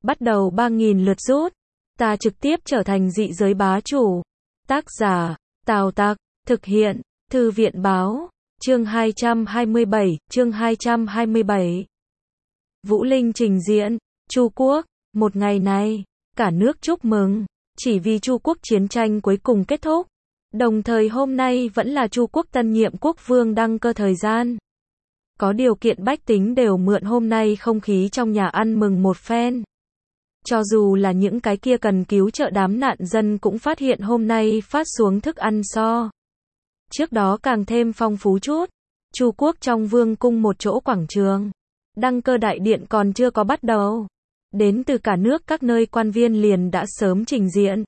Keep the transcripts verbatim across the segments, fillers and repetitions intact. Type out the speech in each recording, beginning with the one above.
bắt đầu ba nghìn lượt rút. Ta trực tiếp trở thành dị giới bá chủ. Tác giả, Tào Tặc, thực hiện, Thư viện báo, chương hai trăm hai mươi bảy, chương hai trăm hai mươi bảy. Vũ Linh trình diễn, Chu Quốc, một ngày này, cả nước chúc mừng, chỉ vì Chu Quốc chiến tranh cuối cùng kết thúc. Đồng thời hôm nay vẫn là Chu Quốc tân nhiệm quốc vương đăng cơ thời gian. Có điều kiện bách tính đều mượn hôm nay không khí trong nhà ăn mừng một phen. Cho dù là những cái kia cần cứu trợ đám nạn dân cũng phát hiện hôm nay phát xuống thức ăn so. Trước đó càng thêm phong phú chút. Chu Quốc trong vương cung một chỗ quảng trường. Đăng cơ đại điện còn chưa có bắt đầu. Đến từ cả nước các nơi quan viên liền đã sớm trình diễn.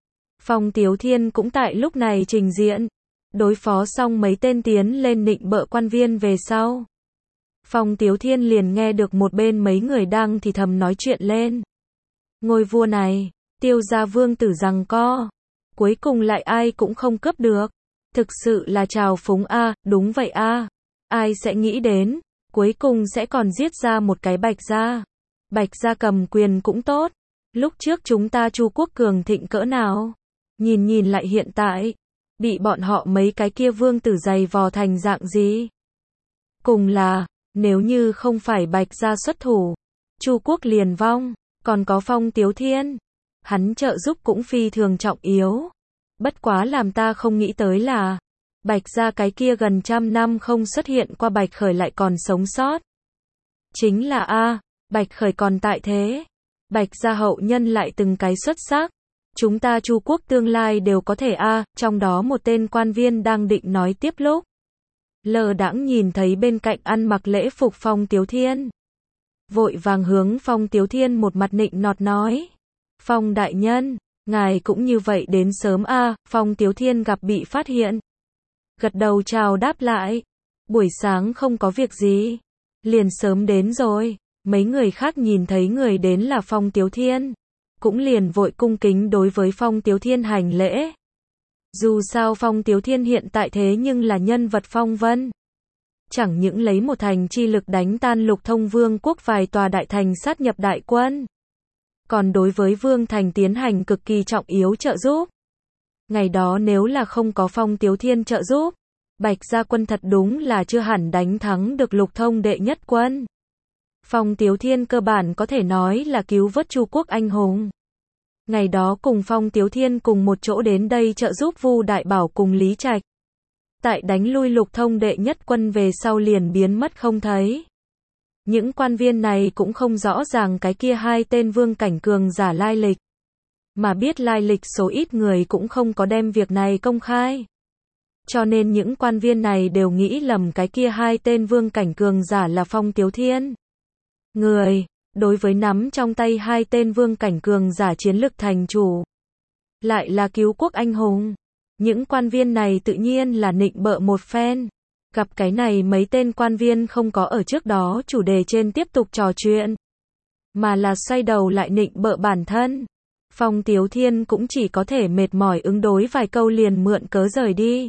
Phong Tiếu Thiên cũng tại lúc này trình diễn. Đối phó xong mấy tên tiến lên nịnh bợ quan viên về sau. Phong Tiếu Thiên liền nghe được một bên mấy người đang thì thầm nói chuyện lên. Ngôi vua này, Tiêu gia vương tử giằng co. Cuối cùng lại ai cũng không cướp được. Thực sự là trào phúng a, đúng vậy a. Ai sẽ nghĩ đến, cuối cùng sẽ còn giết ra một cái Bạch gia. Bạch gia cầm quyền cũng tốt. Lúc trước chúng ta Chu Quốc cường thịnh cỡ nào? Nhìn nhìn lại hiện tại, bị bọn họ mấy cái kia vương tử giày vò thành dạng gì? Cùng là, nếu như không phải Bạch gia xuất thủ, Chu Quốc liền vong. Còn có Phong Tiếu Thiên, hắn trợ giúp cũng phi thường trọng yếu. Bất quá làm ta không nghĩ tới là, Bạch gia cái kia gần trăm năm không xuất hiện qua Bạch Khởi lại còn sống sót. Chính là a, Bạch Khởi còn tại thế. Bạch gia hậu nhân lại từng cái xuất sắc. Chúng ta Chu Quốc tương lai đều có thể a, trong đó một tên quan viên đang định nói tiếp lúc. Lờ đãng nhìn thấy bên cạnh ăn mặc lễ phục Phong Tiếu Thiên. Vội vàng hướng Phong Tiếu Thiên một mặt nịnh nọt nói. Phong đại nhân, ngài cũng như vậy đến sớm a. À, Phong Tiếu Thiên gặp bị phát hiện. Gật đầu chào đáp lại. Buổi sáng không có việc gì. Liền sớm đến rồi. Mấy người khác nhìn thấy người đến là Phong Tiếu Thiên. Cũng liền vội cung kính đối với Phong Tiếu Thiên hành lễ. Dù sao Phong Tiếu Thiên hiện tại thế nhưng là nhân vật phong vân. Chẳng những lấy một thành chi lực đánh tan Lục Thông Vương quốc vài tòa đại thành sát nhập đại quân. Còn đối với Vương thành tiến hành cực kỳ trọng yếu trợ giúp. Ngày đó nếu là không có Phong Tiếu Thiên trợ giúp, Bạch gia quân thật đúng là chưa hẳn đánh thắng được Lục Thông đệ nhất quân. Phong Tiếu Thiên cơ bản có thể nói là cứu vớt Chu Quốc anh hùng. Ngày đó cùng Phong Tiếu Thiên cùng một chỗ đến đây trợ giúp Vu Đại Bảo cùng Lý Trạch. Tại đánh lui Lục Thông đệ nhất quân về sau liền biến mất không thấy. Những quan viên này cũng không rõ ràng cái kia hai tên vương cảnh cường giả lai lịch. Mà biết lai lịch số ít người cũng không có đem việc này công khai. Cho nên những quan viên này đều nghĩ lầm cái kia hai tên vương cảnh cường giả là Phong Tiếu Thiên. Người, đối với nắm trong tay hai tên vương cảnh cường giả chiến lực thành chủ. Lại là cứu quốc anh hùng. Những quan viên này tự nhiên là nịnh bợ một phen. Gặp cái này mấy tên quan viên không có ở trước đó chủ đề trên tiếp tục trò chuyện. Mà là xoay đầu lại nịnh bợ bản thân. Phong Tiếu Thiên cũng chỉ có thể mệt mỏi ứng đối vài câu liền mượn cớ rời đi.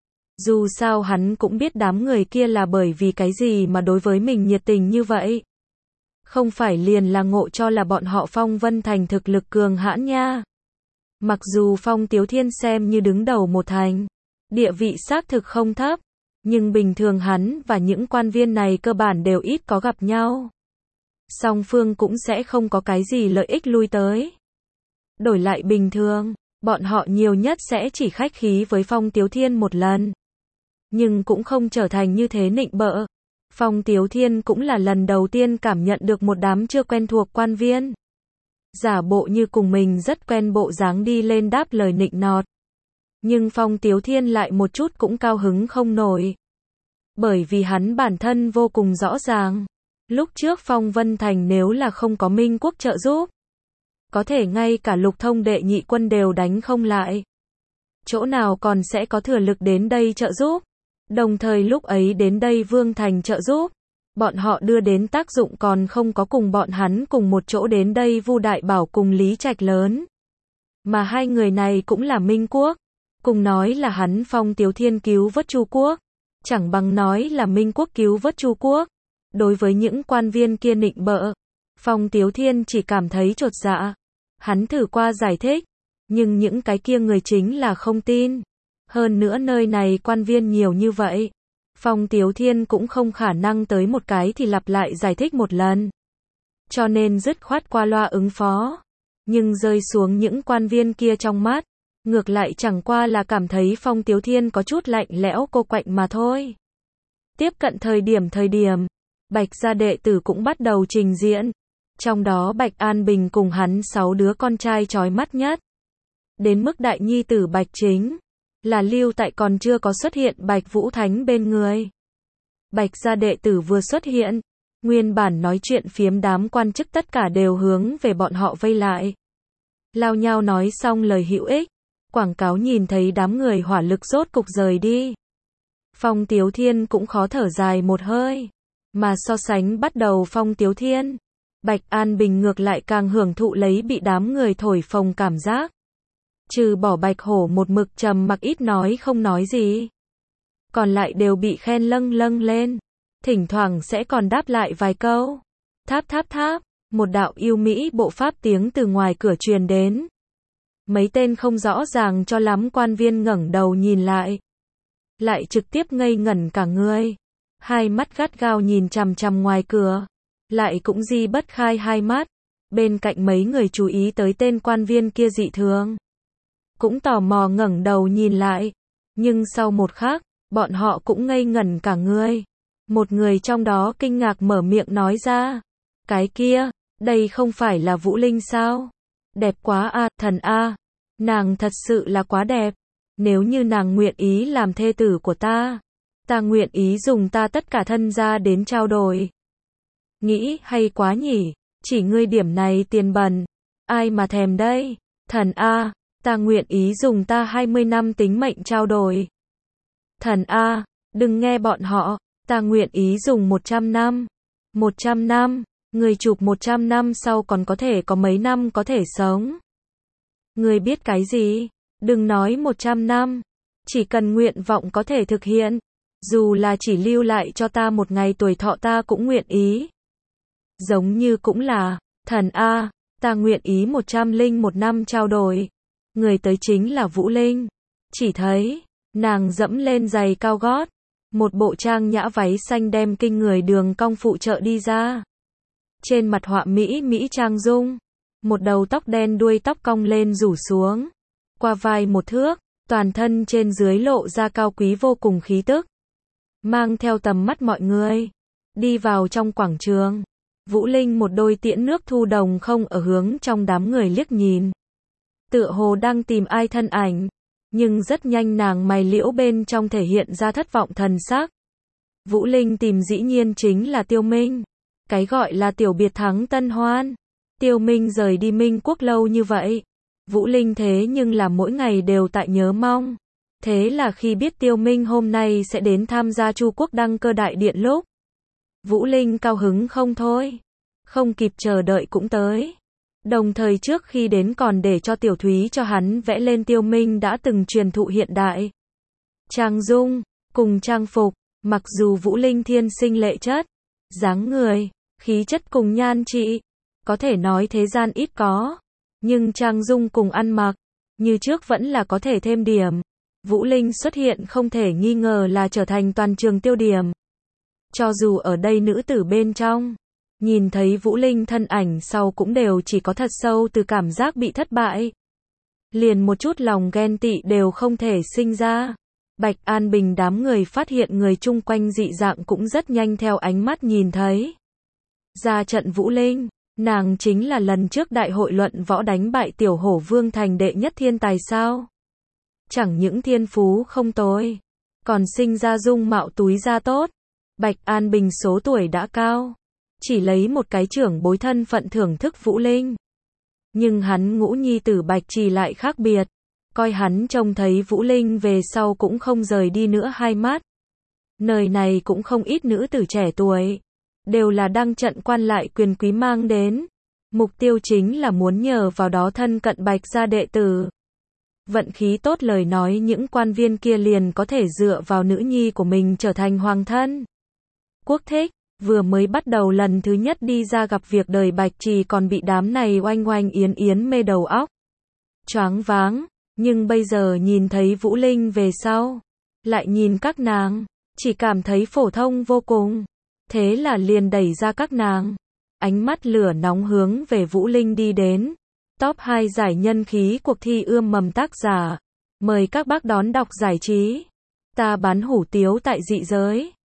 Dù sao hắn cũng biết đám người kia là bởi vì cái gì mà đối với mình nhiệt tình như vậy. Không phải liền là ngộ cho là bọn họ Phong Vân Thành thực lực cường hãn nha. Mặc dù Phong Tiếu Thiên xem như đứng đầu một thành, địa vị xác thực không thấp, nhưng bình thường hắn và những quan viên này cơ bản đều ít có gặp nhau. Song phương cũng sẽ không có cái gì lợi ích lui tới. Đổi lại bình thường, bọn họ nhiều nhất sẽ chỉ khách khí với Phong Tiếu Thiên một lần. Nhưng cũng không trở thành như thế nịnh bợ. Phong Tiếu Thiên cũng là lần đầu tiên cảm nhận được một đám chưa quen thuộc quan viên. Giả bộ như cùng mình rất quen bộ dáng đi lên đáp lời nịnh nọt. Nhưng Phong Tiếu Thiên lại một chút cũng cao hứng không nổi. Bởi vì hắn bản thân vô cùng rõ ràng. Lúc trước Phong Vân Thành nếu là không có Minh Quốc trợ giúp, có thể ngay cả Lục Thông đệ nhị quân đều đánh không lại. Chỗ nào còn sẽ có thừa lực đến đây trợ giúp. Đồng thời lúc ấy đến đây Vương Thành trợ giúp. Bọn họ đưa đến tác dụng còn không có cùng bọn hắn cùng một chỗ đến đây Vu Đại Bảo cùng Lý Trạch lớn. Mà hai người này cũng là Minh Quốc. Cùng nói là hắn Phong Tiếu Thiên cứu vớt Chu Quốc. Chẳng bằng nói là Minh Quốc cứu vớt Chu Quốc. Đối với những quan viên kia nịnh bợ, Phong Tiếu Thiên chỉ cảm thấy chột dạ. Hắn thử qua giải thích, nhưng những cái kia người chính là không tin. Hơn nữa nơi này quan viên nhiều như vậy. Phong Tiếu Thiên cũng không khả năng tới một cái thì lặp lại giải thích một lần. Cho nên dứt khoát qua loa ứng phó. Nhưng rơi xuống những quan viên kia trong mắt, ngược lại chẳng qua là cảm thấy Phong Tiếu Thiên có chút lạnh lẽo cô quạnh mà thôi. Tiếp cận thời điểm thời điểm, Bạch gia đệ tử cũng bắt đầu trình diễn. Trong đó Bạch An Bình cùng hắn sáu đứa con trai chói mắt nhất. Đến mức đại nhi tử Bạch Chính, là lưu tại còn chưa có xuất hiện Bạch Vũ Thánh bên người. Bạch gia đệ tử vừa xuất hiện, nguyên bản nói chuyện phiếm đám quan chức tất cả đều hướng về bọn họ vây lại. Lao nhau nói xong lời hữu ích, quảng cáo nhìn thấy đám người hỏa lực rốt cục rời đi. Phong Tiếu Thiên cũng khó thở dài một hơi, mà so sánh bắt đầu Phong Tiếu Thiên, Bạch An Bình ngược lại càng hưởng thụ lấy bị đám người thổi phồng cảm giác. Trừ bỏ Bạch Hổ một mực trầm mặc ít nói không nói gì. Còn lại đều bị khen lâng lâng lên. Thỉnh thoảng sẽ còn đáp lại vài câu. Tháp tháp tháp, một đạo yêu mỹ bộ pháp tiếng từ ngoài cửa truyền đến. Mấy tên không rõ ràng cho lắm quan viên ngẩng đầu nhìn lại. Lại trực tiếp ngây ngẩn cả người. Hai mắt gắt gao nhìn chằm chằm ngoài cửa. Lại cũng di bất khai hai mắt. Bên cạnh mấy người chú ý tới tên quan viên kia dị thường. Cũng tò mò ngẩng đầu nhìn lại. Nhưng sau một khắc, bọn họ cũng ngây ngẩn cả người. Một người trong đó kinh ngạc mở miệng nói ra. Cái kia, đây không phải là Vũ Linh sao? Đẹp quá a, thần a. Nàng thật sự là quá đẹp. Nếu như nàng nguyện ý làm thê tử của ta, ta nguyện ý dùng ta tất cả thân gia đến trao đổi. Nghĩ hay quá nhỉ, chỉ ngươi điểm này tiền bẩn, ai mà thèm đây? Thần a, ta nguyện ý dùng ta hai mươi năm tính mệnh trao đổi. Thần a, đừng nghe bọn họ, ta nguyện ý dùng một trăm năm. một trăm năm, người chụp một trăm năm sau còn có thể có mấy năm có thể sống. Người biết cái gì? Đừng nói một trăm năm, chỉ cần nguyện vọng có thể thực hiện, dù là chỉ lưu lại cho ta một ngày tuổi thọ ta cũng nguyện ý. Giống như cũng là, thần a, ta nguyện ý một trăm linh một năm trao đổi. Người tới chính là Vũ Linh. Chỉ thấy, nàng dẫm lên giày cao gót, một bộ trang nhã váy xanh đem kinh người đường cong phụ trợ đi ra. Trên mặt họa mỹ mỹ trang dung, một đầu tóc đen đuôi tóc cong lên rủ xuống, qua vai một thước, toàn thân trên dưới lộ ra cao quý vô cùng khí tức. Mang theo tầm mắt mọi người, đi vào trong quảng trường. Vũ Linh một đôi tiễn nước thu đồng không ở hướng trong đám người liếc nhìn. Tựa hồ đang tìm ai thân ảnh, nhưng rất nhanh nàng mày liễu bên trong thể hiện ra thất vọng thần sắc. Vũ Linh tìm dĩ nhiên chính là Tiêu Minh. Cái gọi là tiểu biệt thắng tân hoan. Tiêu Minh rời đi Minh Quốc lâu như vậy. Vũ Linh thế nhưng là mỗi ngày đều tại nhớ mong. Thế là khi biết Tiêu Minh hôm nay sẽ đến tham gia Chu Quốc đăng cơ đại điện lúc, Vũ Linh cao hứng không thôi. Không kịp chờ đợi cũng tới. Đồng thời trước khi đến còn để cho Tiểu Thúy cho hắn vẽ lên Tiêu Minh đã từng truyền thụ hiện đại. Trang dung, cùng trang phục, mặc dù Vũ Linh thiên sinh lệ chất, dáng người, khí chất cùng nhan trị, có thể nói thế gian ít có. Nhưng trang dung cùng ăn mặc, như trước vẫn là có thể thêm điểm. Vũ Linh xuất hiện không thể nghi ngờ là trở thành toàn trường tiêu điểm. Cho dù ở đây nữ tử bên trong, nhìn thấy Vũ Linh thân ảnh sau cũng đều chỉ có thật sâu từ cảm giác bị thất bại. Liền một chút lòng ghen tị đều không thể sinh ra. Bạch An Bình đám người phát hiện người chung quanh dị dạng cũng rất nhanh theo ánh mắt nhìn thấy. Ra trận Vũ Linh, nàng chính là lần trước đại hội luận võ đánh bại Tiểu Hổ Vương thành đệ nhất thiên tài sao? Chẳng những thiên phú không tồi, còn sinh ra dung mạo túi da tốt. Bạch An Bình số tuổi đã cao, chỉ lấy một cái trưởng bối thân phận thưởng thức Vũ Linh. Nhưng hắn ngũ nhi tử Bạch Trì lại khác biệt, coi hắn trông thấy Vũ Linh về sau cũng không rời đi nữa hai mắt. Nơi này cũng không ít nữ tử trẻ tuổi, đều là đăng trận quan lại quyền quý mang đến. Mục tiêu chính là muốn nhờ vào đó thân cận Bạch gia đệ tử. Vận khí tốt lời nói những quan viên kia liền có thể dựa vào nữ nhi của mình trở thành hoàng thân. Quốc thích, Vừa mới bắt đầu lần thứ nhất đi ra gặp việc đời Bạch Trì còn bị đám này oanh oanh yến yến mê đầu óc. Choáng váng, nhưng bây giờ nhìn thấy Vũ Linh về sau, lại nhìn các nàng, chỉ cảm thấy phổ thông vô cùng. Thế là liền đẩy ra các nàng, ánh mắt lửa nóng hướng về Vũ Linh đi đến. Top hai giải nhân khí cuộc thi ươm mầm tác giả. Mời các bác đón đọc giải trí. Ta bán hủ tiếu tại dị giới.